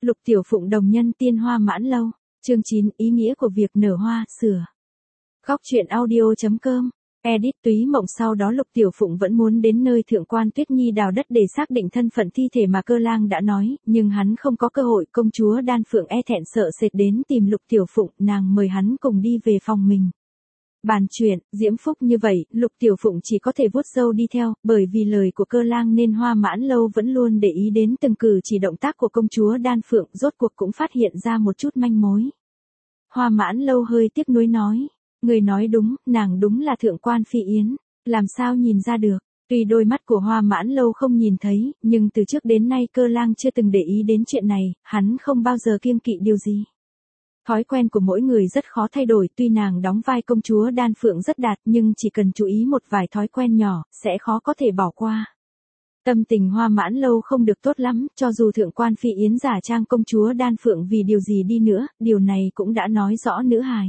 Lục Tiểu Phụng đồng nhân tiên Hoa Mãn Lâu. Chương 9, ý nghĩa của việc nở hoa, sửa. Góc truyện audio.com. Edit Túy Mộng. Sau đó Lục Tiểu Phụng vẫn muốn đến nơi Thượng quan Tuyết Nhi đào đất để xác định thân phận thi thể mà Cơ Lang đã nói, nhưng hắn không có cơ hội. Công chúa Đan Phượng e thẹn sợ sệt đến tìm Lục Tiểu Phụng, nàng mời hắn cùng đi về phòng mình. Bàn chuyện, diễm phúc như vậy, Lục Tiểu Phụng chỉ có thể vuốt râu đi theo, bởi vì lời của Cơ Lang nên Hoa Mãn Lâu vẫn luôn để ý đến từng cử chỉ động tác của công chúa Đan Phượng, rốt cuộc cũng phát hiện ra một chút manh mối. Hoa Mãn Lâu hơi tiếc nuối nói, người nói đúng, nàng đúng là Thượng quan Phi Yến, làm sao nhìn ra được. Tuy đôi mắt của Hoa Mãn Lâu không nhìn thấy, nhưng từ trước đến nay Cơ Lang chưa từng để ý đến chuyện này, hắn không bao giờ kiêng kỵ điều gì. Thói quen của mỗi người rất khó thay đổi, tuy nàng đóng vai công chúa Đan Phượng rất đạt nhưng chỉ cần chú ý một vài thói quen nhỏ, sẽ khó có thể bỏ qua. Tâm tình Hoa Mãn Lâu không được tốt lắm, cho dù Thượng quan Phi Yến giả trang công chúa Đan Phượng vì điều gì đi nữa, điều này cũng đã nói rõ nữ hài.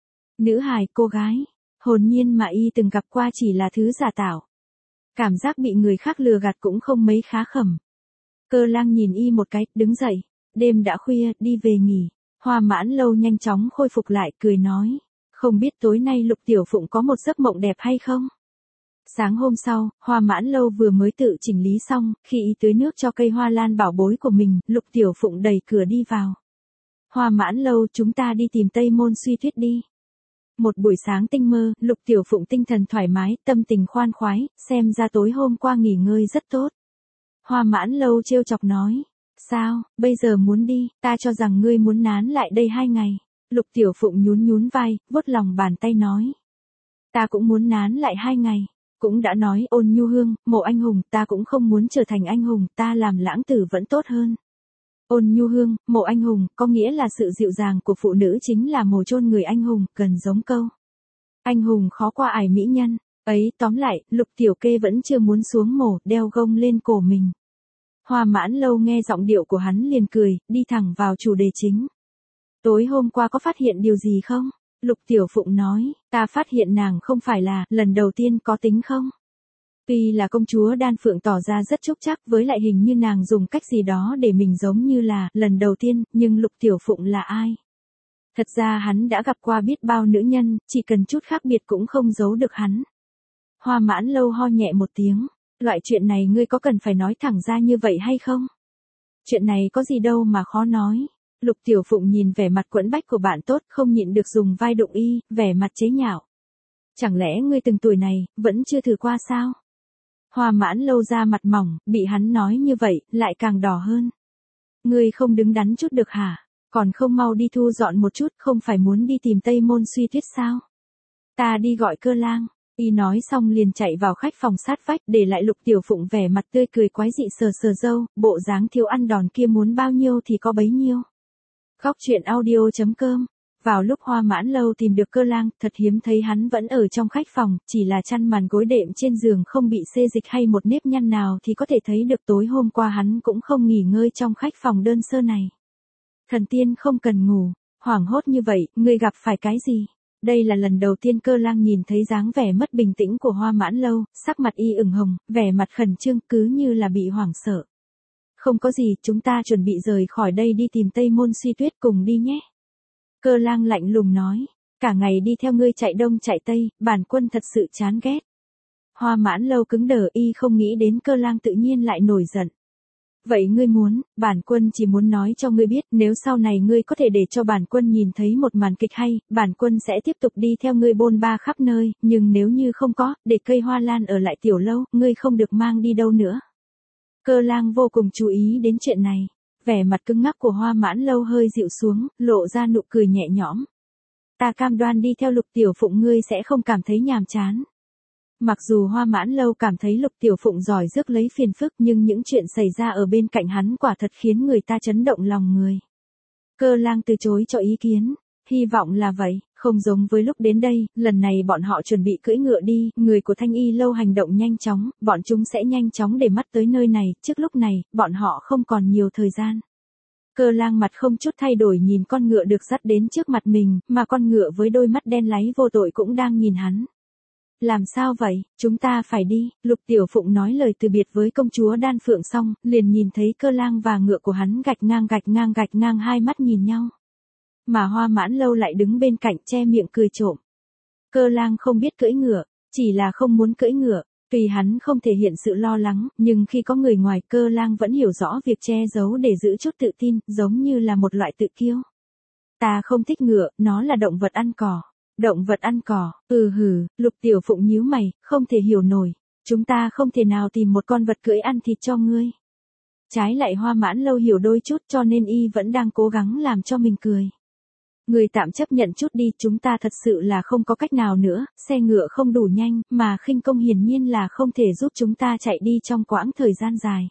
Nữ hài, cô gái, hồn nhiên mà y từng gặp qua chỉ là thứ giả tạo. Cảm giác bị người khác lừa gạt cũng không mấy khá khẩm. Cơ Lang nhìn y một cái, đứng dậy, đêm đã khuya, đi về nghỉ. Hoa Mãn Lâu nhanh chóng khôi phục lại, cười nói, không biết tối nay Lục Tiểu Phụng có một giấc mộng đẹp hay không? Sáng hôm sau, Hoa Mãn Lâu vừa mới tự chỉnh lý xong, khi y tưới nước cho cây hoa lan bảo bối của mình, Lục Tiểu Phụng đẩy cửa đi vào. Hoa Mãn Lâu, chúng ta đi tìm Tây Môn Suy Tuyết đi. Một buổi sáng tinh mơ, Lục Tiểu Phụng tinh thần thoải mái, tâm tình khoan khoái, xem ra tối hôm qua nghỉ ngơi rất tốt. Hoa Mãn Lâu trêu chọc nói, sao, bây giờ muốn đi, ta cho rằng ngươi muốn nán lại đây 2 ngày. Lục Tiểu Phụng nhún nhún vai, vuốt lòng bàn tay nói. Ta cũng muốn nán lại 2 ngày. Cũng đã nói Ôn Nhu Hương, Mộ anh hùng, ta cũng không muốn trở thành anh hùng, ta làm lãng tử vẫn tốt hơn. Ôn Nhu Hương, Mộ anh hùng, có nghĩa là sự dịu dàng của phụ nữ chính là mồ chôn người anh hùng, cần giống câu. Anh hùng khó qua ải mỹ nhân. Ấy, tóm lại, Lục Tiểu Kê vẫn chưa muốn xuống mổ, đeo gông lên cổ mình. Hoa Mãn Lâu nghe giọng điệu của hắn liền cười, đi thẳng vào chủ đề chính. Tối hôm qua có phát hiện điều gì không? Lục Tiểu Phụng nói, ta phát hiện nàng không phải là lần đầu tiên, có tính không? Tuy là công chúa Đan Phượng tỏ ra rất chúc chắc, với lại hình như nàng dùng cách gì đó để mình giống như là lần đầu tiên, nhưng Lục Tiểu Phụng là ai? Thật ra hắn đã gặp qua biết bao nữ nhân, chỉ cần chút khác biệt cũng không giấu được hắn. Hoa Mãn Lâu ho nhẹ một tiếng, loại chuyện này ngươi có cần phải nói thẳng ra như vậy hay không? Chuyện này có gì đâu mà khó nói. Lục Tiểu Phụng nhìn vẻ mặt quẫn bách của bạn tốt, không nhịn được dùng vai đụng y, vẻ mặt chế nhạo. Chẳng lẽ ngươi từng tuổi này, vẫn chưa thử qua sao? Hoa Mãn Lâu ra mặt mỏng, bị hắn nói như vậy, lại càng đỏ hơn. Ngươi không đứng đắn chút được hả? Còn không mau đi thu dọn một chút, không phải muốn đi tìm Tây Môn Suy Tuyết sao? Ta đi gọi Cơ Lang. Y nói xong liền chạy vào khách phòng sát vách, để lại Lục Tiểu Phụng vẻ mặt tươi cười quái dị sờ sờ râu, bộ dáng thiếu ăn đòn kia muốn bao nhiêu thì có bấy nhiêu. Góc truyện audio.com. Vào lúc Hoa Mãn Lâu tìm được Cơ Lang, thật hiếm thấy hắn vẫn ở trong khách phòng, chỉ là chăn màn gối đệm trên giường không bị xê dịch hay một nếp nhăn nào thì có thể thấy được tối hôm qua hắn cũng không nghỉ ngơi trong khách phòng đơn sơ này. Thần tiên không cần ngủ, hoảng hốt như vậy, ngươi gặp phải cái gì? Đây là lần đầu tiên Cơ Lang nhìn thấy dáng vẻ mất bình tĩnh của Hoa Mãn Lâu, sắc mặt y ửng hồng, vẻ mặt khẩn trương, cứ như là bị hoảng sợ. Không có gì, chúng ta chuẩn bị rời khỏi đây đi tìm Tây Môn Suy Tuyết, cùng đi nhé. Cơ Lang lạnh lùng nói, cả ngày đi theo ngươi chạy đông chạy tây, bản quân thật sự chán ghét. Hoa Mãn Lâu cứng đờ, y không nghĩ đến Cơ Lang tự nhiên lại nổi giận. Vậy ngươi muốn, bản quân chỉ muốn nói cho ngươi biết, nếu sau này ngươi có thể để cho bản quân nhìn thấy một màn kịch hay, bản quân sẽ tiếp tục đi theo ngươi bôn ba khắp nơi, nhưng nếu như không có, để cây hoa lan ở lại tiểu lâu, ngươi không được mang đi đâu nữa. Cơ Lang vô cùng chú ý đến chuyện này, vẻ mặt cứng ngắc của Hoa Mãn Lâu hơi dịu xuống, lộ ra nụ cười nhẹ nhõm. Ta cam đoan đi theo Lục Tiểu Phụng ngươi sẽ không cảm thấy nhàm chán. Mặc dù Hoa Mãn Lâu cảm thấy Lục Tiểu Phụng giỏi rước lấy phiền phức, nhưng những chuyện xảy ra ở bên cạnh hắn quả thật khiến người ta chấn động lòng người. Cơ Lang từ chối cho ý kiến, hy vọng là vậy, không giống với lúc đến đây, lần này bọn họ chuẩn bị cưỡi ngựa đi, người của Thanh Y lâu hành động nhanh chóng, bọn chúng sẽ nhanh chóng để mắt tới nơi này, trước lúc này, bọn họ không còn nhiều thời gian. Cơ Lang mặt không chút thay đổi nhìn con ngựa được dắt đến trước mặt mình, mà con ngựa với đôi mắt đen láy vô tội cũng đang nhìn hắn. Làm sao vậy, chúng ta phải đi. Lục Tiểu Phụng nói lời từ biệt với công chúa Đan Phượng xong, liền nhìn thấy Cơ Lang và ngựa của hắn gạch ngang hai mắt nhìn nhau. Mà Hoa Mãn Lâu lại đứng bên cạnh che miệng cười trộm. Cơ Lang không biết cưỡi ngựa, chỉ là không muốn cưỡi ngựa. Tuy hắn không thể hiện sự lo lắng, nhưng khi có người ngoài, Cơ Lang vẫn hiểu rõ việc che giấu để giữ chút tự tin, giống như là một loại tự kiêu. Ta không thích ngựa, nó là động vật ăn cỏ. Động vật ăn cỏ, Lục Tiểu Phụng nhíu mày, không thể hiểu nổi. Chúng ta không thể nào tìm một con vật cưỡi ăn thịt cho ngươi. Trái lại Hoa Mãn Lâu hiểu đôi chút cho nên y vẫn đang cố gắng làm cho mình cười. Người tạm chấp nhận chút đi, chúng ta thật sự là không có cách nào nữa, xe ngựa không đủ nhanh, mà khinh công hiển nhiên là không thể giúp chúng ta chạy đi trong quãng thời gian dài.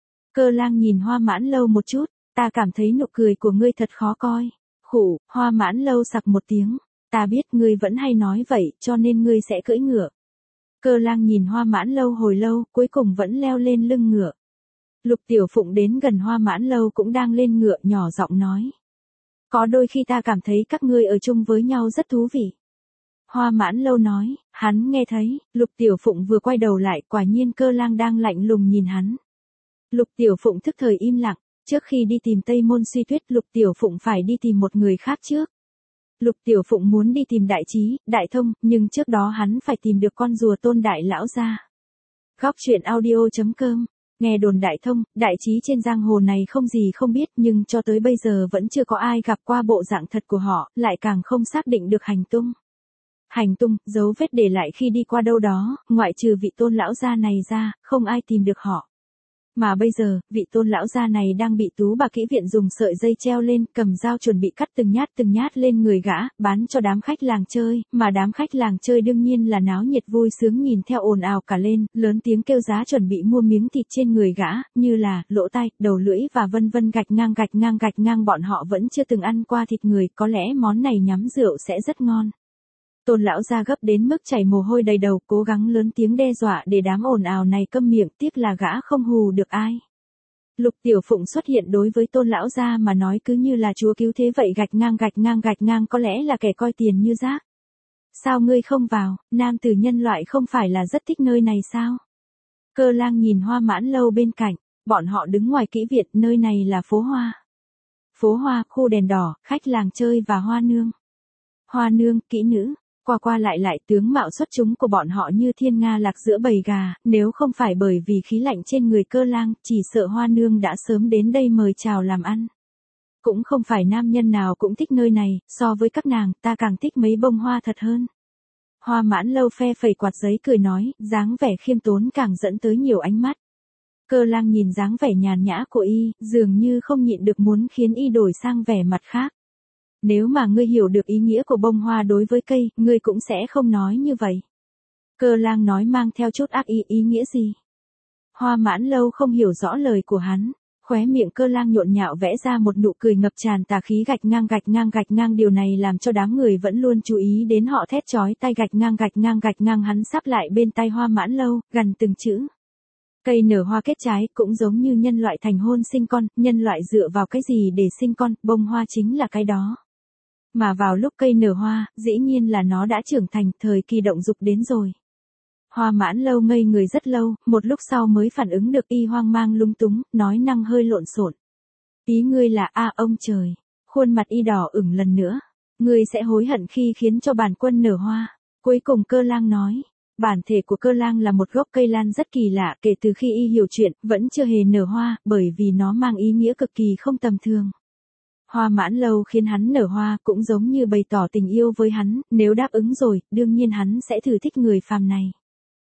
Cơ Lang nhìn Hoa Mãn Lâu một chút, ta cảm thấy nụ cười của ngươi thật khó coi. Khụ, Hoa Mãn Lâu sặc một tiếng, ta biết ngươi vẫn hay nói vậy, cho nên ngươi sẽ cưỡi ngựa. Cơ Lang nhìn Hoa Mãn Lâu hồi lâu, cuối cùng vẫn leo lên lưng ngựa. Lục Tiểu Phụng đến gần Hoa Mãn Lâu cũng đang lên ngựa, nhỏ giọng nói. Có đôi khi ta cảm thấy các ngươi ở chung với nhau rất thú vị. Hoa Mãn Lâu nói, hắn nghe thấy, Lục Tiểu Phụng vừa quay đầu lại, quả nhiên Cơ Lang đang lạnh lùng nhìn hắn. Lục Tiểu Phụng thức thời im lặng, trước khi đi tìm Tây Môn Suy Tuyết, Lục Tiểu Phụng phải đi tìm một người khác trước. Lục Tiểu Phụng muốn đi tìm Đại Trí, Đại Thông, nhưng trước đó hắn phải tìm được con rùa Tôn đại lão gia. Góc truyện audio.com. Nghe đồn Đại Thông, Đại Trí trên giang hồ này không gì không biết, nhưng cho tới bây giờ vẫn chưa có ai gặp qua bộ dạng thật của họ, lại càng không xác định được hành tung. Hành tung, dấu vết để lại khi đi qua đâu đó, ngoại trừ vị Tôn lão gia này ra, không ai tìm được họ. Mà bây giờ, vị Tôn lão gia này đang bị Tú bà kỹ viện dùng sợi dây treo lên, cầm dao chuẩn bị cắt từng nhát lên người gã, bán cho đám khách làng chơi, mà đám khách làng chơi đương nhiên là náo nhiệt vui sướng nhìn theo ồn ào cả lên, lớn tiếng kêu giá chuẩn bị mua miếng thịt trên người gã, như là, lỗ tai, đầu lưỡi và vân vân gạch ngang bọn họ vẫn chưa từng ăn qua thịt người, có lẽ món này nhắm rượu sẽ rất ngon. Tôn lão gia gấp đến mức chảy mồ hôi đầy đầu, cố gắng lớn tiếng đe dọa để đám ồn ào này câm miệng, tiếc là gã không hù được ai. Lục Tiểu Phụng xuất hiện đối với Tôn lão gia mà nói cứ như là chúa cứu thế vậy, gạch ngang có lẽ là kẻ coi tiền như rác. Sao ngươi không vào, nam tử nhân loại không phải là rất thích nơi này sao? Cơ Lang nhìn Hoa Mãn Lâu bên cạnh, bọn họ đứng ngoài kỹ viện, nơi này là phố hoa. Phố hoa, khu đèn đỏ, khách làng chơi và hoa nương. Hoa nương, kỹ nữ. Qua lại tướng mạo xuất chúng của bọn họ như thiên nga lạc giữa bầy gà, nếu không phải bởi vì khí lạnh trên người Cơ Lang, chỉ sợ Hoa nương đã sớm đến đây mời chào làm ăn. Cũng không phải nam nhân nào cũng thích nơi này, so với các nàng, ta càng thích mấy bông hoa thật hơn. Hoa Mãn Lâu phe phẩy quạt giấy cười nói, dáng vẻ khiêm tốn càng dẫn tới nhiều ánh mắt. Cơ Lang nhìn dáng vẻ nhàn nhã của y, dường như không nhịn được muốn khiến y đổi sang vẻ mặt khác. Nếu mà ngươi hiểu được ý nghĩa của bông hoa đối với cây, ngươi cũng sẽ không nói như vậy. Cơ Lang nói mang theo chút ác ý nghĩa gì? Hoa Mãn Lâu không hiểu rõ lời của hắn, khóe miệng Cơ Lang nhộn nhạo vẽ ra một nụ cười ngập tràn tà khí, gạch ngang, điều này làm cho đám người vẫn luôn chú ý đến họ thét chói tai, gạch ngang, hắn sắp lại bên tai Hoa Mãn Lâu, gần từng chữ. Cây nở hoa kết trái, cũng giống như nhân loại thành hôn sinh con, nhân loại dựa vào cái gì để sinh con, bông hoa chính là cái đó. Mà vào lúc cây nở hoa, dĩ nhiên là nó đã trưởng thành, thời kỳ động dục đến rồi. Hoa Mãn Lâu ngây người rất lâu, một lúc sau mới phản ứng được, y hoang mang lung túng, nói năng hơi lộn xộn. Ý ngươi là ông trời. Khuôn mặt y đỏ ửng lần nữa. Ngươi sẽ hối hận khi khiến cho bản quân nở hoa. Cuối cùng Cơ Lang nói. Bản thể của Cơ Lang là một gốc cây lan rất kỳ lạ, kể từ khi y hiểu chuyện, vẫn chưa hề nở hoa, bởi vì nó mang ý nghĩa cực kỳ không tầm thường. Hoa Mãn Lâu khiến hắn nở hoa, cũng giống như bày tỏ tình yêu với hắn, nếu đáp ứng rồi, đương nhiên hắn sẽ thử thích người phàm này.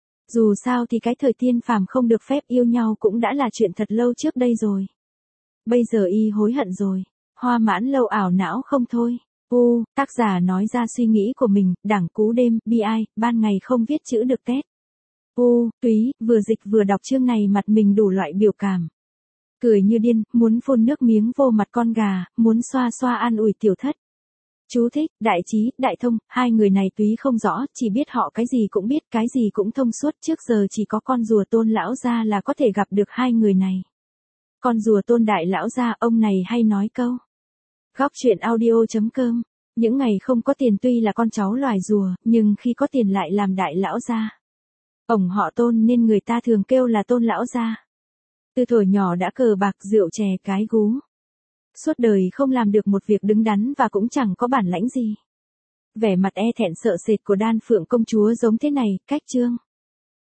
Dù sao thì cái thời tiên phàm không được phép yêu nhau cũng đã là chuyện thật lâu trước đây rồi. Bây giờ y hối hận rồi. Hoa Mãn Lâu ảo não không thôi. Tác giả nói ra suy nghĩ của mình, đảng cú đêm, bi ai, ban ngày không viết chữ được tét. Túy, vừa dịch vừa đọc chương này mặt mình đủ loại biểu cảm. Cười như điên, muốn phun nước miếng vô mặt con gà, muốn xoa xoa an ủi tiểu thất. Chú thích, Đại Trí, Đại Thông, hai người này Túy không rõ, chỉ biết họ cái gì cũng biết, cái gì cũng thông suốt, trước giờ chỉ có con rùa Tôn lão gia là có thể gặp được hai người này. Con rùa Tôn đại lão gia, ông này hay nói câu. Góc truyện audio.com Những ngày không có tiền tuy là con cháu loài rùa, nhưng khi có tiền lại làm đại lão gia. Ổng họ Tôn nên người ta thường kêu là Tôn lão gia. Từ thuở nhỏ đã cờ bạc rượu chè cái gú. Suốt đời không làm được một việc đứng đắn và cũng chẳng có bản lãnh gì. Vẻ mặt e thẹn sợ sệt của Đan Phượng công chúa giống thế này, cách Trương